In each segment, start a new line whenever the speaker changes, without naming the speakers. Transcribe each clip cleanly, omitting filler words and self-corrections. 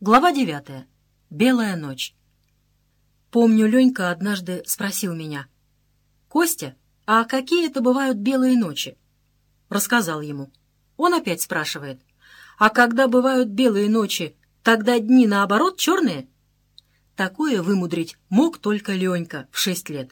Глава 9. Белая ночь. Помню, Ленька однажды спросил меня: «Костя, а какие это бывают белые ночи?» Рассказал ему. Он опять спрашивает: «А когда бывают белые ночи, тогда дни, наоборот, черные?» Такое вымудрить мог только Ленька в 6 лет.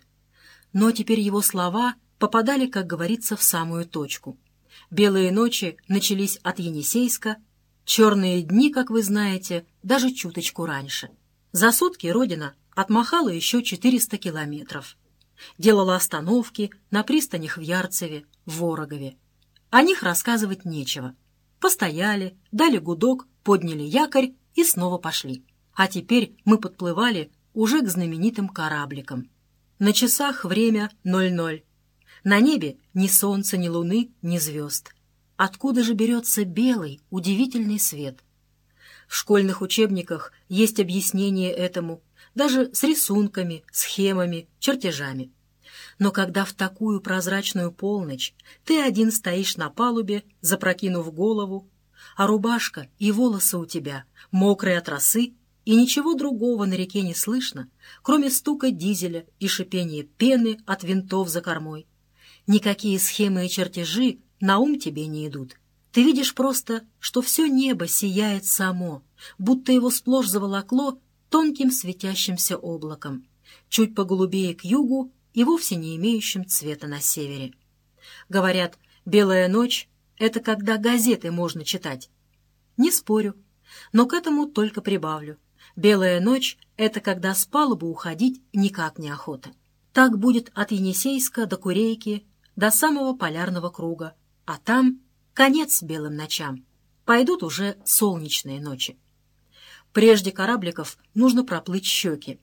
Но теперь его слова попадали, как говорится, в самую точку. Белые ночи начались от Енисейска, черные дни, как вы знаете, даже чуточку раньше. За сутки Родина отмахала еще 400 километров. Делала остановки на пристанях в Ярцеве, в Ворогове. О них рассказывать нечего. Постояли, дали гудок, подняли якорь и снова пошли. А теперь мы подплывали уже к знаменитым корабликам. На часах время 00. На небе ни солнца, ни луны, ни звезд. Откуда же берется белый, удивительный свет? В школьных учебниках есть объяснение этому, даже с рисунками, схемами, чертежами. Но когда в такую прозрачную полночь ты один стоишь на палубе, запрокинув голову, а рубашка и волосы у тебя мокрые от росы, и ничего другого на реке не слышно, кроме стука дизеля и шипения пены от винтов за кормой, никакие схемы и чертежи на ум тебе не идут. Ты видишь просто, что все небо сияет само, будто его сплошь заволокло тонким светящимся облаком, чуть поголубее к югу и вовсе не имеющим цвета на севере. Говорят, белая ночь — это когда газеты можно читать. Не спорю, но к этому только прибавлю. Белая ночь — это когда с палубы уходить никак не охота. Так будет от Енисейска до Курейки, до самого полярного круга, а там конец белым ночам. Пойдут уже солнечные ночи. Прежде корабликов нужно проплыть щеки.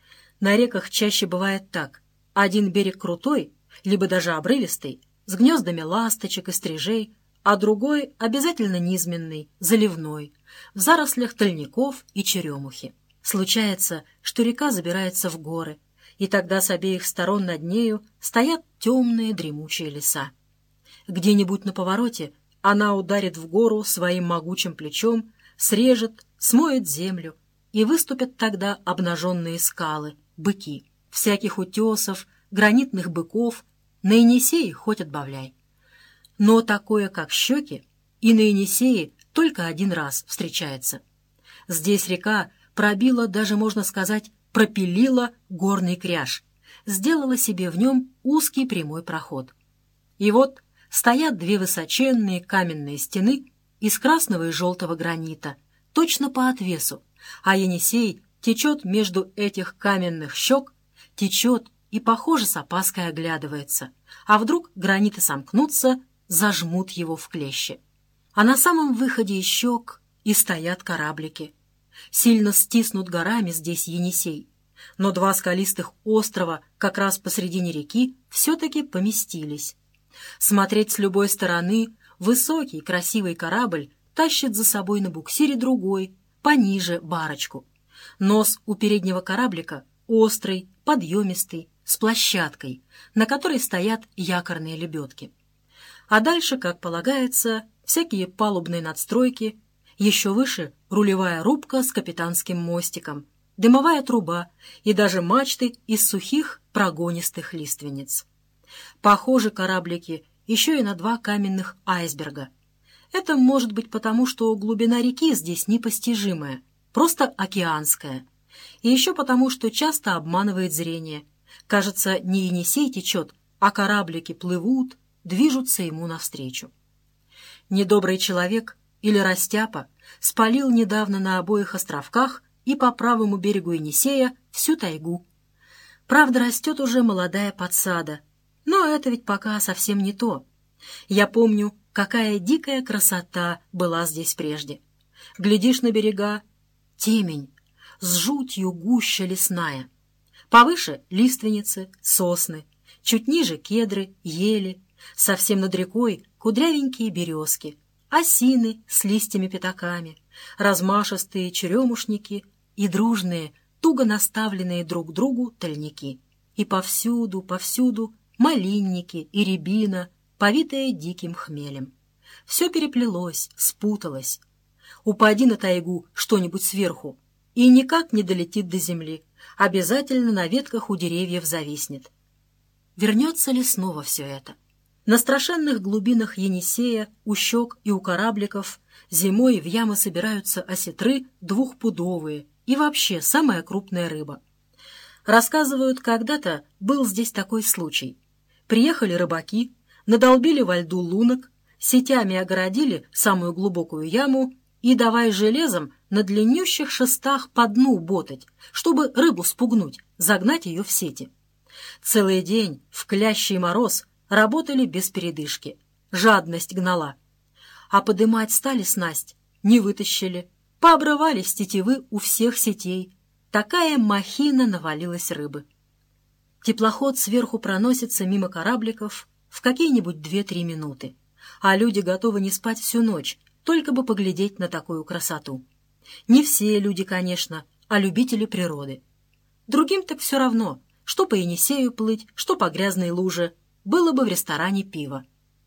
На реках чаще бывает так. Один берег крутой, либо даже обрывистый, с гнездами ласточек и стрижей, а другой обязательно низменный, заливной, в зарослях тольников и черемухи. Случается, что река забирается в горы, и тогда с обеих сторон над нею стоят темные дремучие леса. Где-нибудь на повороте она ударит в гору своим могучим плечом, срежет, смоет землю, и выступят тогда обнаженные скалы, быки. Всяких утесов, гранитных быков на Енисее хоть отбавляй. Но такое, как щеки, и на Енисее только один раз встречается. Здесь река пробила, даже можно сказать, пропилила горный кряж, сделала себе в нем узкий прямой проход. И вот стоят две высоченные каменные стены из красного и желтого гранита, точно по отвесу, а Енисей течет между этих каменных щек, течет и, похоже, с опаской оглядывается, а вдруг граниты сомкнутся, зажмут его в клещи. А на самом выходе из щек и стоят кораблики. Сильно стиснут горами здесь Енисей, но два скалистых острова как раз посредине реки все-таки поместились. Смотреть с любой стороны высокий красивый корабль тащит за собой на буксире другой, пониже, барочку. Нос у переднего кораблика острый, подъемистый, с площадкой, на которой стоят якорные лебедки. А дальше, как полагается, всякие палубные надстройки, еще выше рулевая рубка с капитанским мостиком, дымовая труба и даже мачты из сухих прогонистых лиственниц. Похожи кораблики еще и на два каменных айсберга. Это может быть потому, что глубина реки здесь непостижимая, просто океанская. И еще потому, что часто обманывает зрение. Кажется, не Енисей течет, а кораблики плывут, движутся ему навстречу. Недобрый человек или растяпа спалил недавно на обоих островках и по правому берегу Енисея всю тайгу. Правда, растет уже молодая подсада, но это ведь пока совсем не то. Я помню, какая дикая красота была здесь прежде. Глядишь на берега — темень, с жутью гуща лесная. Повыше — лиственницы, сосны, чуть ниже — кедры, ели, совсем над рекой — кудрявенькие березки, осины с листьями-пятаками, размашистые черемушники и дружные, туго наставленные друг к другу тольники. И повсюду, повсюду малинники и рябина, повитая диким хмелем. Все переплелось, спуталось. Упади на тайгу что-нибудь сверху, и никак не долетит до земли, обязательно на ветках у деревьев зависнет. Вернется ли снова все это? На страшенных глубинах Енисея, у щек и у корабликов зимой в ямы собираются осетры двухпудовые и вообще самая крупная рыба. Рассказывают, когда-то был здесь такой случай. Приехали рыбаки, надолбили во льду лунок, сетями огородили самую глубокую яму и давай железом на длиннющих шестах по дну ботать, чтобы рыбу спугнуть, загнать ее в сети. Целый день в клящий мороз работали без передышки. Жадность гнала. А подымать стали снасть, не вытащили. Пообрывались тетивы у всех сетей. Такая махина навалилась рыбы. Теплоход сверху проносится мимо корабликов в какие-нибудь 2-3 минуты. А люди готовы не спать всю ночь, только бы поглядеть на такую красоту. Не все люди, конечно, а любители природы. Другим так все равно, что по Енисею плыть, что по грязной луже. Было бы в ресторане пиво.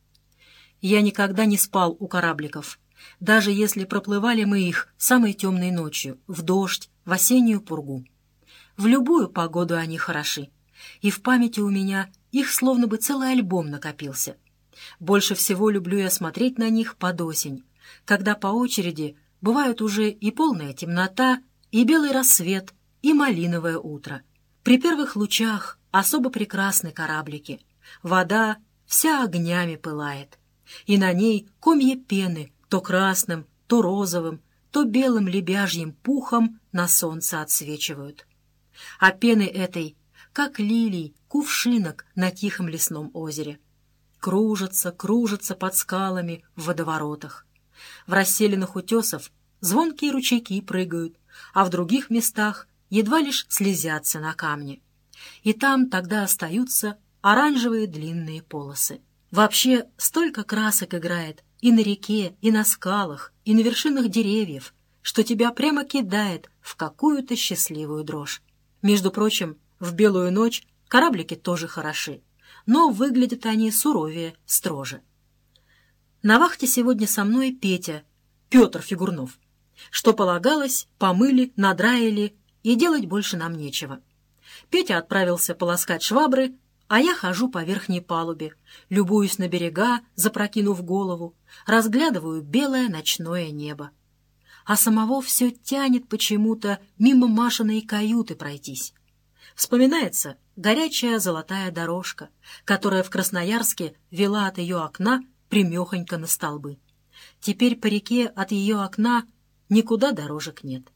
Я никогда не спал у корабликов, даже если проплывали мы их самой темной ночью, в дождь, в осеннюю пургу. В любую погоду они хороши, и в памяти у меня их словно бы целый альбом накопился. Больше всего люблю я смотреть на них под осень, когда по очереди бывают уже и полная темнота, и белый рассвет, и малиновое утро. При первых лучах особо прекрасны кораблики. Вода вся огнями пылает, и на ней комья пены то красным, то розовым, то белым лебяжьим пухом на солнце отсвечивают. А пены этой, как лилий, кувшинок на тихом лесном озере. Кружатся, кружатся под скалами в водоворотах. В расселенных утесов звонкие ручейки прыгают, а в других местах едва лишь слезятся на камне. И там тогда остаются оранжевые длинные полосы. Вообще столько красок играет и на реке, и на скалах, и на вершинах деревьев, что тебя прямо кидает в какую-то счастливую дрожь. Между прочим, в белую ночь кораблики тоже хороши, но выглядят они суровее, строже. На вахте сегодня со мной Петя, Петр Фигурнов. Что полагалось, помыли, надраили, и делать больше нам нечего. Петя отправился полоскать швабры, а я хожу по верхней палубе, любуюсь на берега, запрокинув голову, разглядываю белое ночное небо. А самого все тянет почему-то мимо Машиной каюты пройтись. Вспоминается горячая золотая дорожка, которая в Красноярске вела от ее окна прямехонько на столбы. Теперь по реке от ее окна никуда дорожек нет.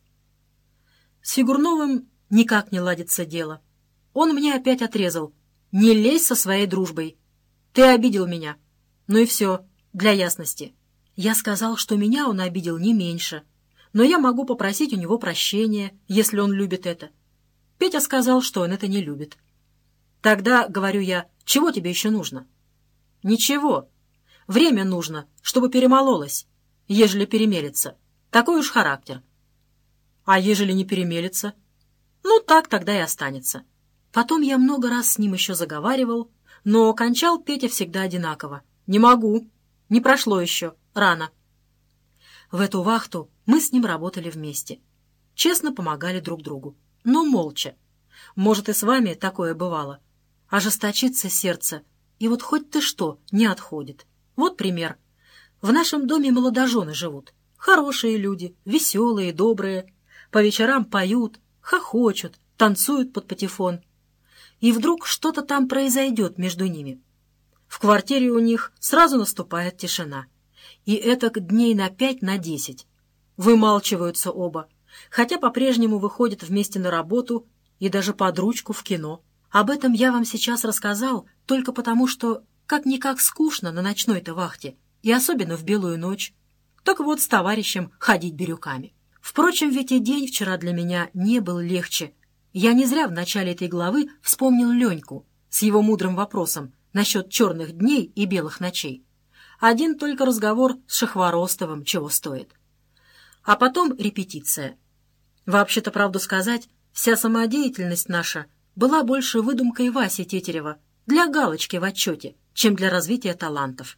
С Фигурновым никак не ладится дело. Он мне опять отрезал: «Не лезь со своей дружбой. Ты обидел меня». Ну и все, для ясности. Я сказал, что меня он обидел не меньше, но я могу попросить у него прощения, если он любит это. Петя сказал, что он это не любит. Тогда, говорю я, чего тебе еще нужно? Ничего. Время нужно, чтобы перемололось, ежели перемелется. Такой уж характер. А ежели не перемелется? Ну, так тогда и останется. Потом я много раз с ним еще заговаривал, но кончал Петя всегда одинаково. «Не могу. Не прошло еще. Рано». В эту вахту мы с ним работали вместе. Честно помогали друг другу, но молча. Может, и с вами такое бывало. Ожесточится сердце, и вот хоть ты что, не отходит. Вот пример. В нашем доме молодожены живут. Хорошие люди, веселые, добрые. По вечерам поют, хохочут, танцуют под патефон. И вдруг что-то там произойдет между ними. В квартире у них сразу наступает тишина. И это дней на 5-10. Вымалчиваются оба, хотя по-прежнему выходят вместе на работу и даже под ручку в кино. Об этом я вам сейчас рассказал только потому, что как-никак скучно на ночной-то вахте, и особенно в белую ночь. Так вот, с товарищем ходить бирюками. Впрочем, ведь и день вчера для меня не был легче. Я не зря в начале этой главы вспомнил Леньку с его мудрым вопросом насчет черных дней и белых ночей. Один только разговор с Шахворостовым чего стоит. А потом репетиция. Вообще-то, правду сказать, вся самодеятельность наша была больше выдумкой Васи Тетерева для галочки в отчете, чем для развития талантов.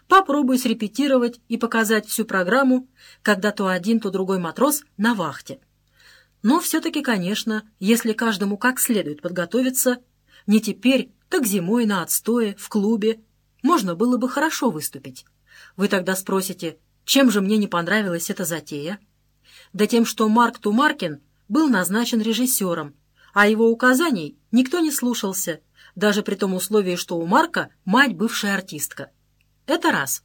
Попробуй срепетировать и показать всю программу, когда то один, то другой матрос на вахте. Но все-таки, конечно, если каждому как следует подготовиться, не теперь, так зимой на отстое, в клубе, можно было бы хорошо выступить. Вы тогда спросите, чем же мне не понравилась эта затея? Да тем, что Марк Тумаркин был назначен режиссером, а его указаний никто не слушался, даже при том условии, что у Марка мать бывшая артистка. Это раз.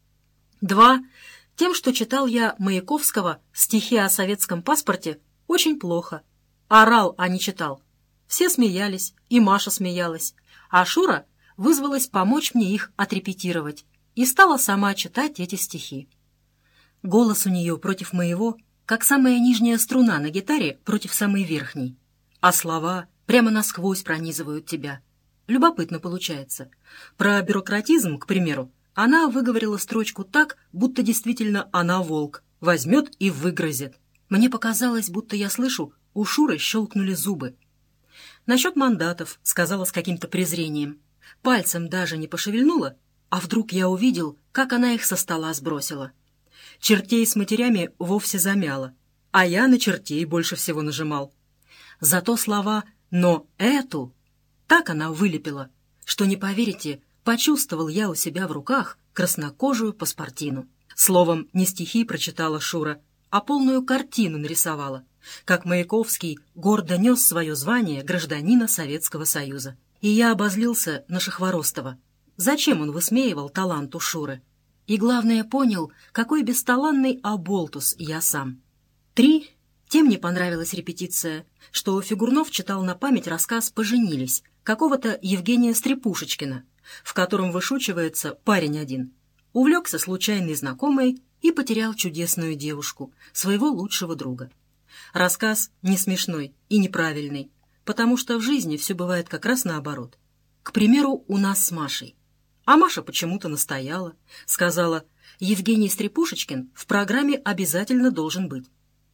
2. Тем, что читал я Маяковского стихи о советском паспорте очень плохо. Орал, а не читал. Все смеялись, и Маша смеялась, а Шура вызвалась помочь мне их отрепетировать и стала сама читать эти стихи. Голос у нее против моего, как самая нижняя струна на гитаре против самой верхней, а слова прямо насквозь пронизывают тебя. Любопытно получается. Про бюрократизм, к примеру, она выговорила строчку так, будто действительно она волк, возьмет и выгрызет. Мне показалось, будто я слышу, у Шуры щелкнули зубы. Насчет мандатов сказала с каким-то презрением. Пальцем даже не пошевельнула, а вдруг я увидел, как она их со стола сбросила. Чертей с матерями вовсе замяла, а я на чертей больше всего нажимал. Зато слова «но эту» так она вылепила, что, не поверите, почувствовал я у себя в руках краснокожую паспортину. Словом, не стихи прочитала Шура, а полную картину нарисовала, как Маяковский гордо нес свое звание гражданина Советского Союза. И я обозлился на Шахворостова. Зачем он высмеивал талант у Шуры? И, главное, понял, какой бесталанный оболтус я сам. 3. Тем не понравилась репетиция, что Фигурнов читал на память рассказ «Поженились» какого-то Евгения Стрепушечкина, в котором вышучивается парень один. Увлекся случайной знакомой и потерял чудесную девушку, своего лучшего друга. Рассказ не смешной и неправильный, потому что в жизни все бывает как раз наоборот. К примеру, у нас с Машей. А Маша почему-то настояла, сказала, Евгений Стрепушечкин в программе обязательно должен быть.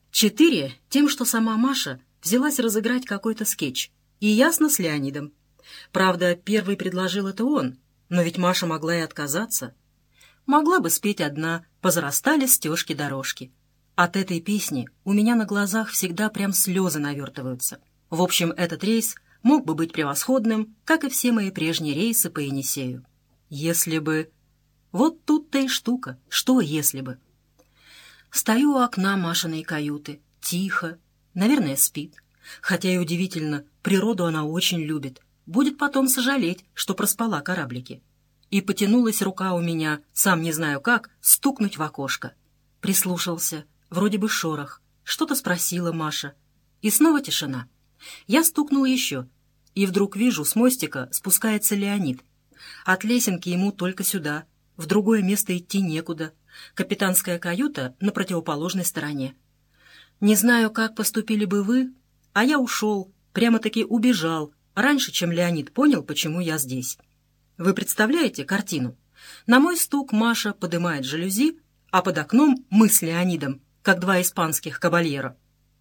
4. Тем, что сама Маша взялась разыграть какой-то скетч, и ясно с Леонидом. Правда, первый предложил это он, но ведь Маша могла и отказаться. Могла бы спеть одна «Позарастали стежки-дорожки». От этой песни у меня на глазах всегда прям слезы навертываются. В общем, этот рейс мог бы быть превосходным, как и все мои прежние рейсы по Енисею. Если бы... Вот тут-то и штука. Что если бы? Стою у окна Машиной каюты. Тихо. Наверное, спит. Хотя и удивительно, природу она очень любит. Будет потом сожалеть, что проспала кораблики. И потянулась рука у меня, сам не знаю как, стукнуть в окошко. Прислушался. Вроде бы шорох. Что-то спросила Маша. И снова тишина. Я стукнул еще. И вдруг вижу, с мостика спускается Леонид. От лесенки ему только сюда. В другое место идти некуда. Капитанская каюта на противоположной стороне. Не знаю, как поступили бы вы, а я ушел, прямо-таки убежал, раньше, чем Леонид понял, почему я здесь. Вы представляете картину? На мой стук Маша подымает жалюзи, а под окном мы с Леонидом, как два испанских кабальера.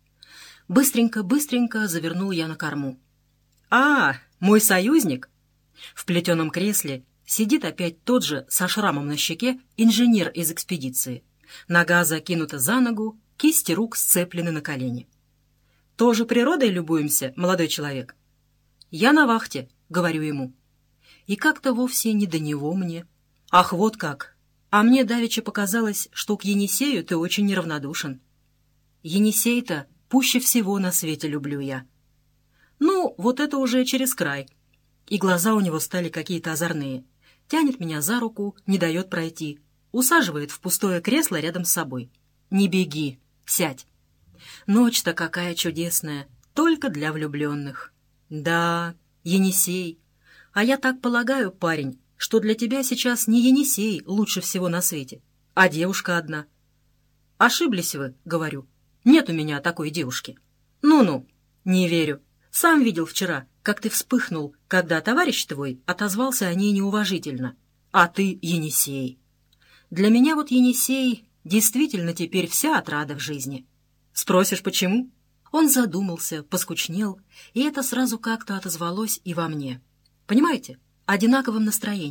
Быстренько завернул я на корму. «А, мой союзник!» В плетеном кресле сидит опять тот же со шрамом на щеке инженер из экспедиции. Нога закинута за ногу, кисти рук сцеплены на колени. «Тоже природой любуемся, молодой человек?» «Я на вахте», — говорю ему. И как-то вовсе не до него мне. «Ах, вот как! А мне давеча показалось, что к Енисею ты очень неравнодушен». «Енисей-то пуще всего на свете люблю я». «Ну, вот это уже через край». И глаза у него стали какие-то озорные. Тянет меня за руку, не дает пройти. Усаживает в пустое кресло рядом с собой. «Не беги, сядь. Ночь-то какая чудесная, только для влюбленных». «Да, Енисей. А я так полагаю, парень, что для тебя сейчас не Енисей лучше всего на свете, а девушка одна». «Ошиблись вы», — говорю. «Нет у меня такой девушки». «Ну-ну, не верю. Сам видел вчера, как ты вспыхнул, когда товарищ твой отозвался о ней неуважительно. А ты Енисей. Для меня вот Енисей действительно теперь вся отрада в жизни». Спросишь, почему? Он задумался, поскучнел, и это сразу как-то отозвалось и во мне. Понимаете? Одинаковым настроением.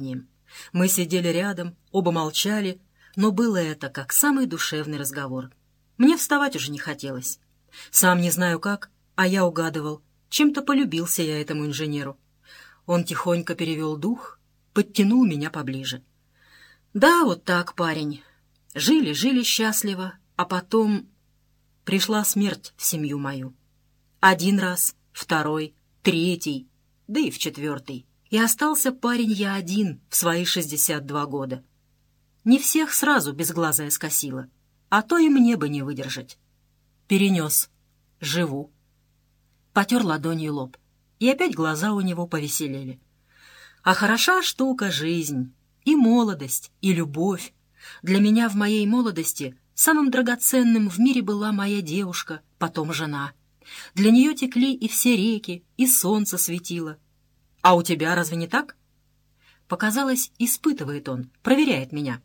Мы сидели рядом, оба молчали, но было это как самый душевный разговор. Мне вставать уже не хотелось. Сам не знаю как, а я угадывал, чем-то полюбился я этому инженеру. Он тихонько перевел дух, подтянул меня поближе. Да, вот так, парень. Жили счастливо, а потом пришла смерть в семью мою. Один раз, второй, третий, да и в четвертый. И остался парень я один в свои 62 года. Не всех сразу безглазая скосила, а то и мне бы не выдержать. Перенес. Живу. Потер ладонью лоб, и опять глаза у него повеселели. А хороша штука жизнь, и молодость, и любовь. Для меня в моей молодости самым драгоценным в мире была моя девушка, потом жена. Для нее текли и все реки, и солнце светило. А у тебя разве не так? Показалось, испытывает он, проверяет меня.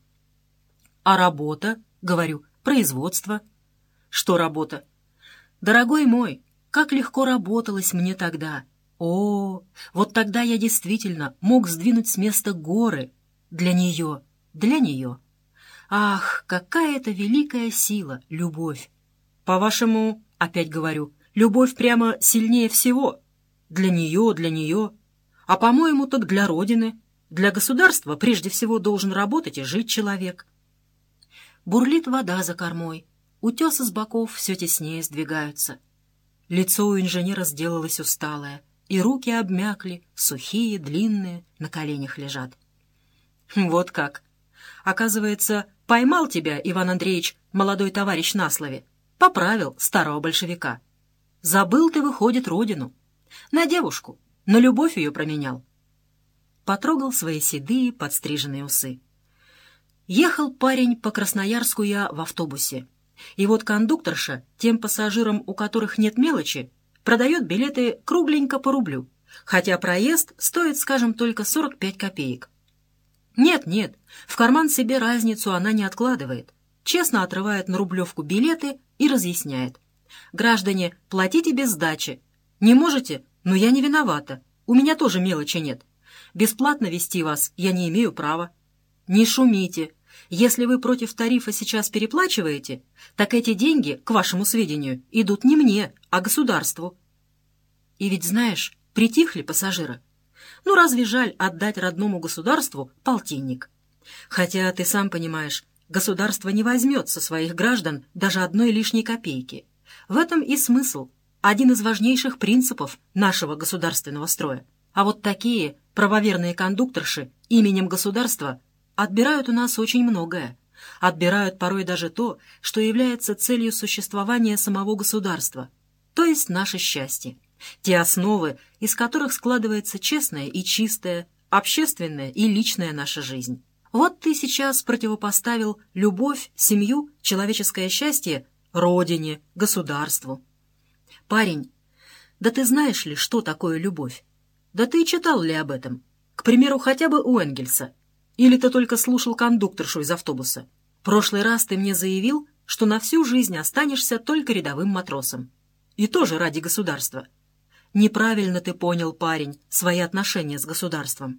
А работа, говорю, производство. Что работа? Дорогой мой, как легко работалось мне тогда. О, вот тогда я действительно мог сдвинуть с места горы. Для нее, для нее. Ах, какая это великая сила, любовь. По-вашему, опять говорю, любовь прямо сильнее всего. Для нее. А по-моему, так для Родины. Для государства прежде всего должен работать и жить человек. Бурлит вода за кормой. Утесы с боков все теснее сдвигаются. Лицо у инженера сделалось усталое, и руки обмякли, сухие, длинные, на коленях лежат. Вот как. Оказывается, поймал тебя, Иван Андреевич, молодой товарищ на слове. Поправил старого большевика. Забыл ты, выходит, родину. На девушку, на любовь ее променял. Потрогал свои седые подстриженные усы. Ехал парень по Красноярску я в автобусе. И вот кондукторша, тем пассажирам, у которых нет мелочи, продает билеты кругленько по рублю, хотя проезд стоит, скажем, только 45 копеек. Нет, в карман себе разницу она не откладывает. Честно отрывает на рублевку билеты и разъясняет. Граждане, платите без сдачи. Не можете? Но я не виновата. У меня тоже мелочи нет. Бесплатно везти вас я не имею права. Не шумите. Если вы против тарифа сейчас переплачиваете, так эти деньги, к вашему сведению, идут не мне, а государству. И ведь, знаешь, притихли пассажиры. Ну, разве жаль отдать родному государству полтинник? Хотя, ты сам понимаешь, государство не возьмет со своих граждан даже одной лишней копейки. В этом и смысл, один из важнейших принципов нашего государственного строя. А вот такие правоверные кондукторши именем государства отбирают у нас очень многое. Отбирают порой даже то, что является целью существования самого государства, то есть наше счастье. Те основы, из которых складывается честная и чистая, общественная и личная наша жизнь. Вот ты сейчас противопоставил любовь, семью, человеческое счастье родине, государству. Парень, да ты знаешь ли, что такое любовь? Да ты читал ли об этом? К примеру, хотя бы у Энгельса. Или ты только слушал кондукторшу из автобуса? Прошлый раз ты мне заявил, что на всю жизнь останешься только рядовым матросом. И тоже ради государства. Неправильно ты понял, парень, свои отношения с государством.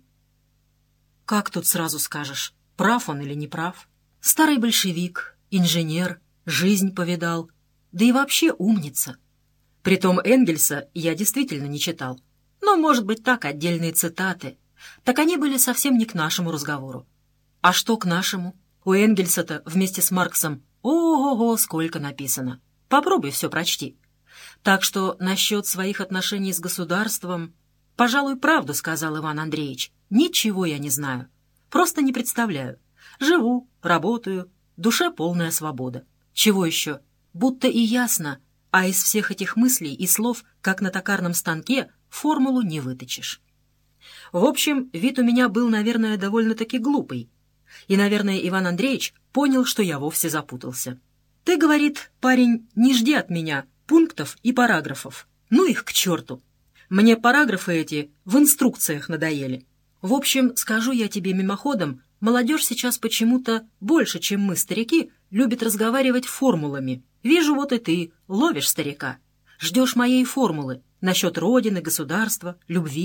Как тут сразу скажешь, прав он или не прав? Старый большевик, инженер, жизнь повидал, да и вообще умница. Притом Энгельса я действительно не читал. Но, может быть, так, отдельные цитаты. Так они были совсем не к нашему разговору. А что к нашему? У Энгельса-то вместе с Марксом ого-го сколько написано. Попробуй все прочти. Так что насчет своих отношений с государством, пожалуй, правду сказал Иван Андреевич. Ничего я не знаю. Просто не представляю. Живу, работаю, душе полная свобода. Чего еще? Будто и ясно, а из всех этих мыслей и слов, как на токарном станке, формулу не выточишь. В общем, вид у меня был, наверное, довольно-таки глупый. И, наверное, Иван Андреевич понял, что я вовсе запутался. «Ты, — говорит, — парень, не жди от меня пунктов и параграфов. Ну их к черту. Мне параграфы эти в инструкциях надоели. В общем, скажу я тебе мимоходом, молодежь сейчас почему-то больше, чем мы, старики, любит разговаривать формулами. Вижу, вот и ты ловишь старика. Ждешь моей формулы насчет родины, государства, любви.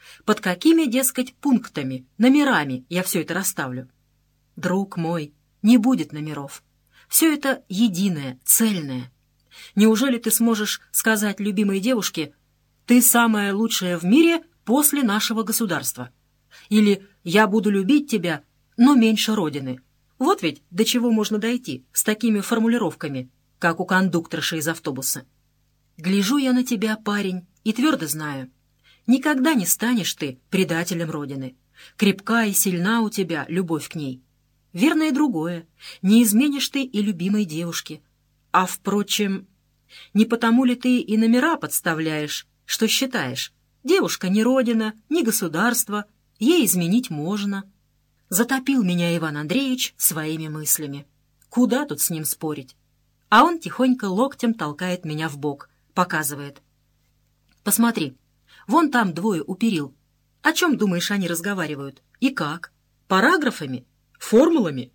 Под какими, дескать, пунктами, номерами я все это расставлю? Друг мой, не будет номеров. Все это единое, цельное. Неужели ты сможешь сказать любимой девушке: «Ты самая лучшая в мире после нашего государства»? Или «Я буду любить тебя, но меньше Родины»? Вот ведь до чего можно дойти с такими формулировками, как у кондукторши из автобуса. Гляжу я на тебя, парень, и твердо знаю: никогда не станешь ты предателем Родины. Крепка и сильна у тебя любовь к ней. Верно и другое: не изменишь ты и любимой девушке. А, впрочем, не потому ли ты и номера подставляешь, что считаешь: девушка не Родина, не государство, ей изменить можно? Затопил меня Иван Андреевич своими мыслями. Куда тут с ним спорить? А он тихонько локтем толкает меня в бок, показывает: «Посмотри, вон там двое у перил. О чем, думаешь, они разговаривают? И как? Параграфами? Формулами?»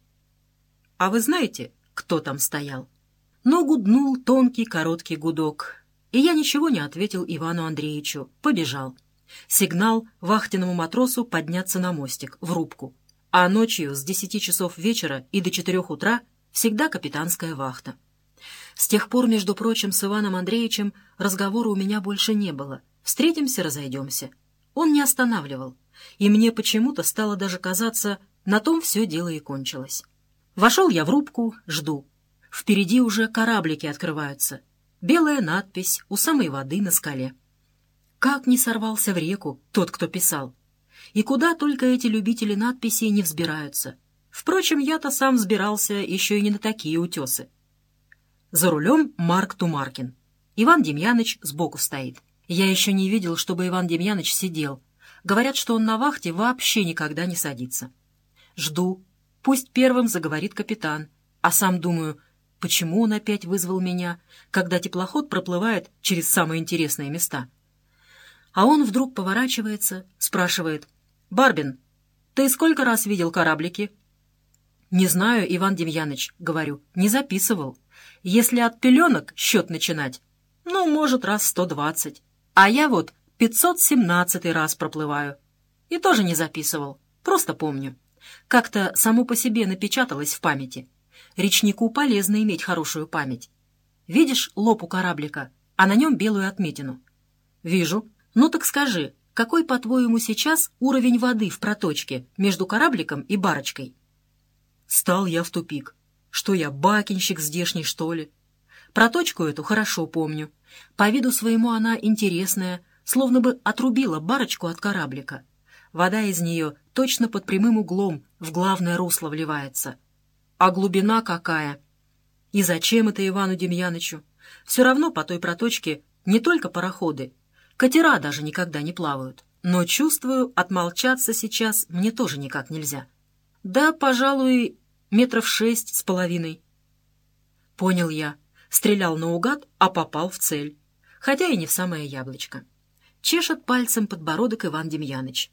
А вы знаете, кто там стоял? Но гуднул тонкий короткий гудок, и я ничего не ответил Ивану Андреевичу, побежал. Сигнал вахтенному матросу подняться на мостик, в рубку. А ночью с 10 часов вечера и до 4 утра всегда капитанская вахта. С тех пор, между прочим, с Иваном Андреевичем разговора у меня больше не было. Встретимся, разойдемся. Он не останавливал, и мне почему-то стало даже казаться, на том все дело и кончилось. Вошел я в рубку, жду. Впереди уже кораблики открываются. Белая надпись у самой воды на скале. Как не сорвался в реку тот, кто писал. И куда только эти любители надписей не взбираются. Впрочем, я-то сам взбирался еще и не на такие утесы. За рулем Марк Тумаркин. Иван Демьяныч сбоку стоит. Я еще не видел, чтобы Иван Демьяныч сидел. Говорят, что он на вахте вообще никогда не садится. Жду. Пусть первым заговорит капитан. А сам думаю, почему он опять вызвал меня, когда теплоход проплывает через самые интересные места? А он вдруг поворачивается, спрашивает: «Барбин, ты сколько раз видел кораблики?» «Не знаю, Иван Демьяныч», — говорю, — «не записывал. Если от пеленок счет начинать, ну, может, раз 120. А я вот 517 раз проплываю. И тоже не записывал, просто помню. Как-то само по себе напечаталось в памяти. Речнику полезно иметь хорошую память. Видишь лоб у кораблика, а на нем белую отметину?» «Вижу. Ну так скажи, какой, по-твоему, сейчас уровень воды в проточке между корабликом и барочкой?» Стал я в тупик. Что я, бакенщик здешний, что ли? Проточку эту хорошо помню. По виду своему она интересная, словно бы отрубила барочку от кораблика. Вода из нее точно под прямым углом в главное русло вливается. А глубина какая! И зачем это Ивану Демьянычу? Все равно по той проточке не только пароходы, катера даже никогда не плавают. Но, чувствую, отмолчаться сейчас мне тоже никак нельзя. Да, пожалуй, 6,5 метров. Понял я. Стрелял наугад, а попал в цель. Хотя и не в самое яблочко. Чешет пальцем подбородок Иван Демьяныч.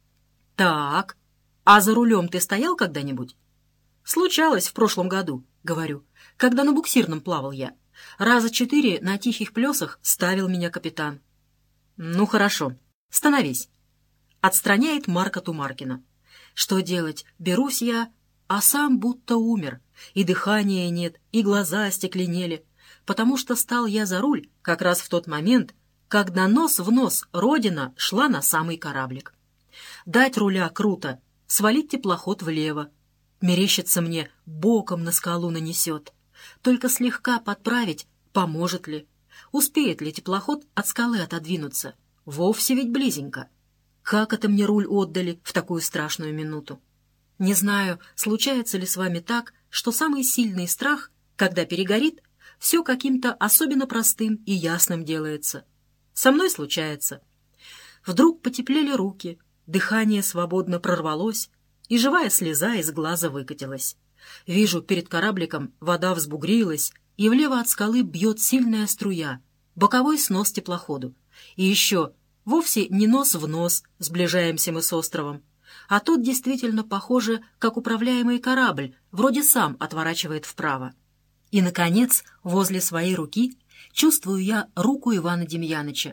«Так, а за рулем ты стоял когда-нибудь?» «Случалось в прошлом году», — говорю, — «когда на буксирном плавал я. Раза 4 на тихих плесах ставил меня капитан». «Ну, хорошо. Становись». Отстраняет Марка Тумаркина. Что делать? Берусь я, а сам будто умер. И дыхания нет, и глаза остекленели. Потому что стал я за руль как раз в тот момент, когда нос в нос Родина шла на самый кораблик. Дать руля круто, свалить теплоход влево. Мерещится мне, боком на скалу нанесет. Только слегка подправить, поможет ли? Успеет ли теплоход от скалы отодвинуться? Вовсе ведь близенько. Как это мне руль отдали в такую страшную минуту? Не знаю, случается ли с вами так, что самый сильный страх, когда перегорит, все каким-то особенно простым и ясным делается. Со мной случается. Вдруг потеплели руки, дыхание свободно прорвалось, и живая слеза из глаза выкатилась. Вижу, перед корабликом вода взбугрилась, и влево от скалы бьет сильная струя, боковой снос теплоходу. И еще вовсе не нос в нос сближаемся мы с островом, а тут действительно похоже, как управляемый корабль, вроде сам отворачивает вправо. И, наконец, возле своей руки чувствую я руку Ивана Демьяныча.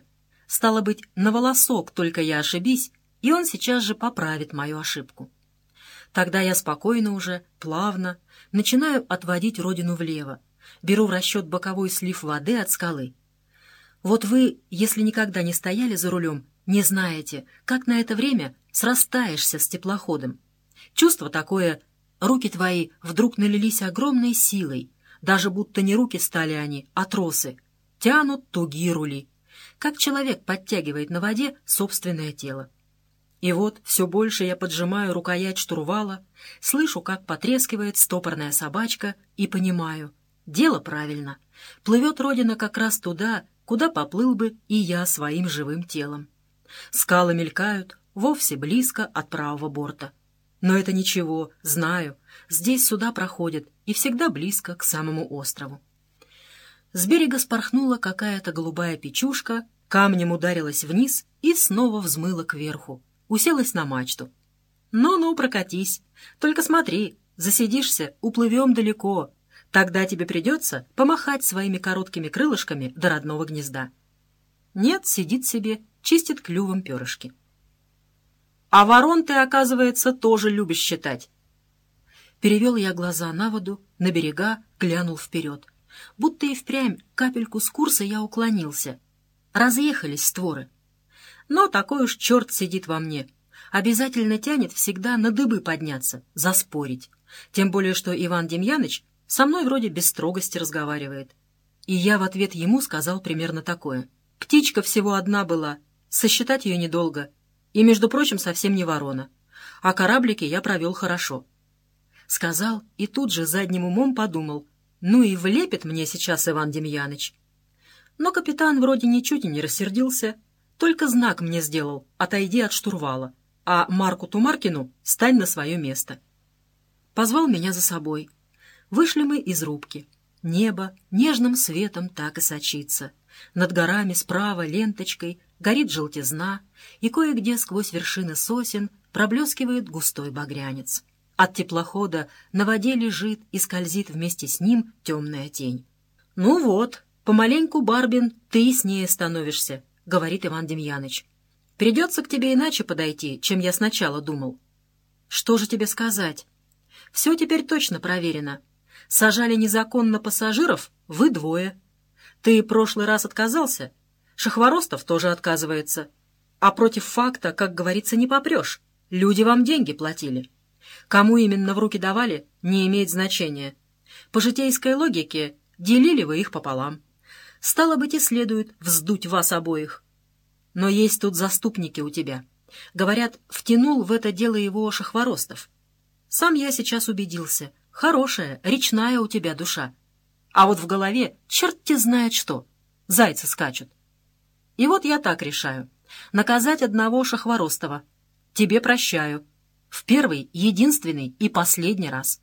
Стало быть, на волосок только я ошибись, и он сейчас же поправит мою ошибку. Тогда я спокойно уже, плавно, начинаю отводить родину влево, беру в расчет боковой слив воды от скалы. Вот вы, если никогда не стояли за рулем, не знаете, как на это время срастаешься с теплоходом. Чувство такое, руки твои вдруг налились огромной силой, даже будто не руки стали они, а тросы, тянут тугие рули, как человек подтягивает на воде собственное тело. И вот все больше я поджимаю рукоять штурвала, слышу, как потрескивает стопорная собачка, и понимаю, дело правильно. Плывет родина как раз туда, куда поплыл бы и я своим живым телом. Скалы мелькают вовсе близко от правого борта. Но это ничего, знаю, здесь суда проходят и всегда близко к самому острову. С берега спорхнула какая-то голубая печушка, камнем ударилась вниз и снова взмыла кверху. Уселась на мачту. «Ну-ну, прокатись. Только смотри, засидишься, уплывем далеко. Тогда тебе придется помахать своими короткими крылышками до родного гнезда». Нет, сидит себе, чистит клювом перышки. «А ворон ты, оказывается, тоже любишь считать». Перевел я глаза на воду, на берега, глянул вперед. Будто и впрямь капельку с курса я уклонился. Разъехались створы. Но такой уж черт сидит во мне. Обязательно тянет всегда на дыбы подняться, заспорить. Тем более, что Иван Демьяныч со мной вроде без строгости разговаривает. И я в ответ ему сказал примерно такое. Птичка всего одна была, сосчитать ее недолго. И, между прочим, совсем не ворона. А кораблики я провел хорошо. Сказал и тут же задним умом подумал. Ну и влепит мне сейчас Иван Демьяныч. Но капитан вроде ничуть и не рассердился. Только знак мне сделал «отойди от штурвала», а Марку Тумаркину «стань на свое место». Позвал меня за собой. Вышли мы из рубки. Небо нежным светом так и сочится. Над горами справа ленточкой горит желтизна, и кое-где сквозь вершины сосен проблескивает густой багрянец. От теплохода на воде лежит и скользит вместе с ним темная тень. «Ну вот, помаленьку, Барбин, ты яснее становишься», — говорит Иван Демьяныч. «Придется к тебе иначе подойти, чем я сначала думал». «Что же тебе сказать?» «Все теперь точно проверено. Сажали незаконно пассажиров, вы двое. Ты прошлый раз отказался, Шахворостов тоже отказывается. А против факта, как говорится, не попрешь. Люди вам деньги платили. Кому именно в руки давали, не имеет значения. По житейской логике делили вы их пополам. Стало быть, и следует вздуть вас обоих. Но есть тут заступники у тебя. Говорят, втянул в это дело его Шахворостов. Сам я сейчас убедился. Хорошая, речная у тебя душа. А вот в голове черт-те знает что. Зайцы скачут. И вот я так решаю. Наказать одного Шахворостова. Тебе прощаю. В первый, единственный и последний раз.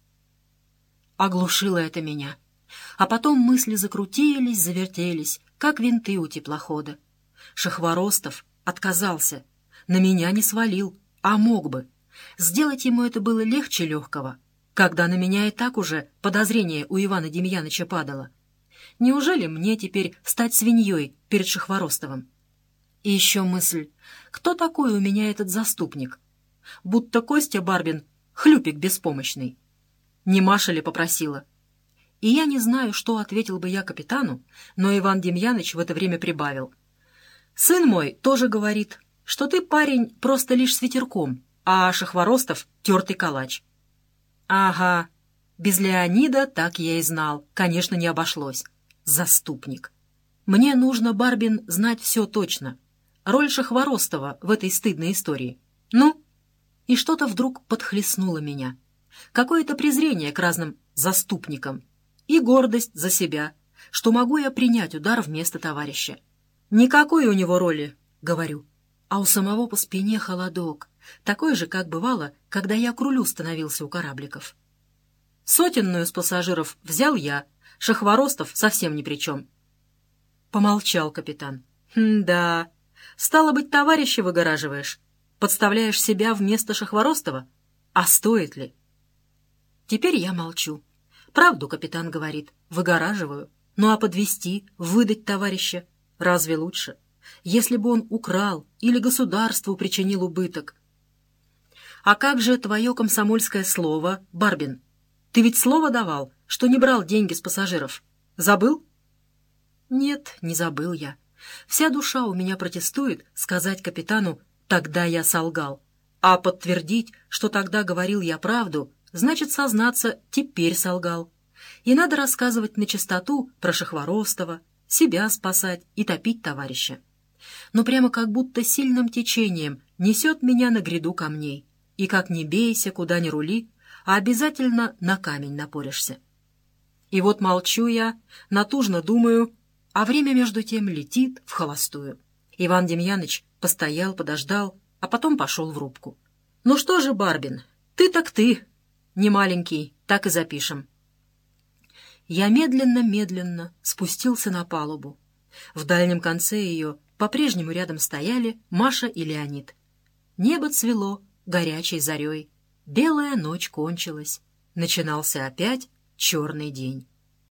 Оглушило это меня. А потом мысли закрутились, завертелись, как винты у теплохода. Шахворостов отказался. На меня не свалил, а мог бы. Сделать ему это было легче легкого, когда на меня и так уже подозрение у Ивана Демьяныча падало. Неужели мне теперь стать свиньей перед Шахворостовым? И еще мысль, кто такой у меня этот заступник? Будто Костя Барбин — хлюпик беспомощный. Не Маша ли попросила? И я не знаю, что ответил бы я капитану, но Иван Демьяныч в это время прибавил. «Сын мой тоже говорит, что ты, парень, просто лишь с ветерком, а Шахворостов — тертый калач». «Ага, без Леонида так я и знал, конечно, не обошлось. Заступник. Мне нужно, Барбин, знать все точно. Роль Шахворостова в этой стыдной истории. Ну?» И что-то вдруг подхлестнуло меня. Какое-то презрение к разным заступникам. И гордость за себя, что могу я принять удар вместо товарища. «Никакой у него роли», — говорю. А у самого по спине холодок, такой же, как бывало, когда я к рулю становился у корабликов. Сотенную с пассажиров взял я, Шахворостов совсем ни при чем. Помолчал капитан. «Да, стало быть, товарища выгораживаешь, подставляешь себя вместо Шахворостова? А стоит ли?» Теперь я молчу. Правду капитан говорит, выгораживаю. Ну а подвести, выдать товарища, разве лучше? если бы он украл или государству причинил убыток. А как же твое комсомольское слово, Барбин? Ты ведь слово давал, что не брал деньги с пассажиров. Забыл? Нет, не забыл я. Вся душа у меня протестует сказать капитану «тогда я солгал». А подтвердить, что тогда говорил я правду, значит сознаться «теперь солгал». И надо рассказывать начистоту про Шахворостова, себя спасать и топить товарища. Но прямо как будто сильным течением несет меня на гряду камней. И как ни бейся, куда ни рули, а обязательно на камень напоришься. И вот молчу я, натужно думаю, а время между тем летит в холостую. Иван Демьяныч постоял, подождал, а потом пошел в рубку. «Ну что же, Барбин, ты так ты, не маленький, так и запишем». Я медленно-медленно спустился на палубу. В дальнем конце ее по-прежнему рядом стояли Маша и Леонид. Небо цвело горячей зарей. Белая ночь кончилась. Начинался опять черный день.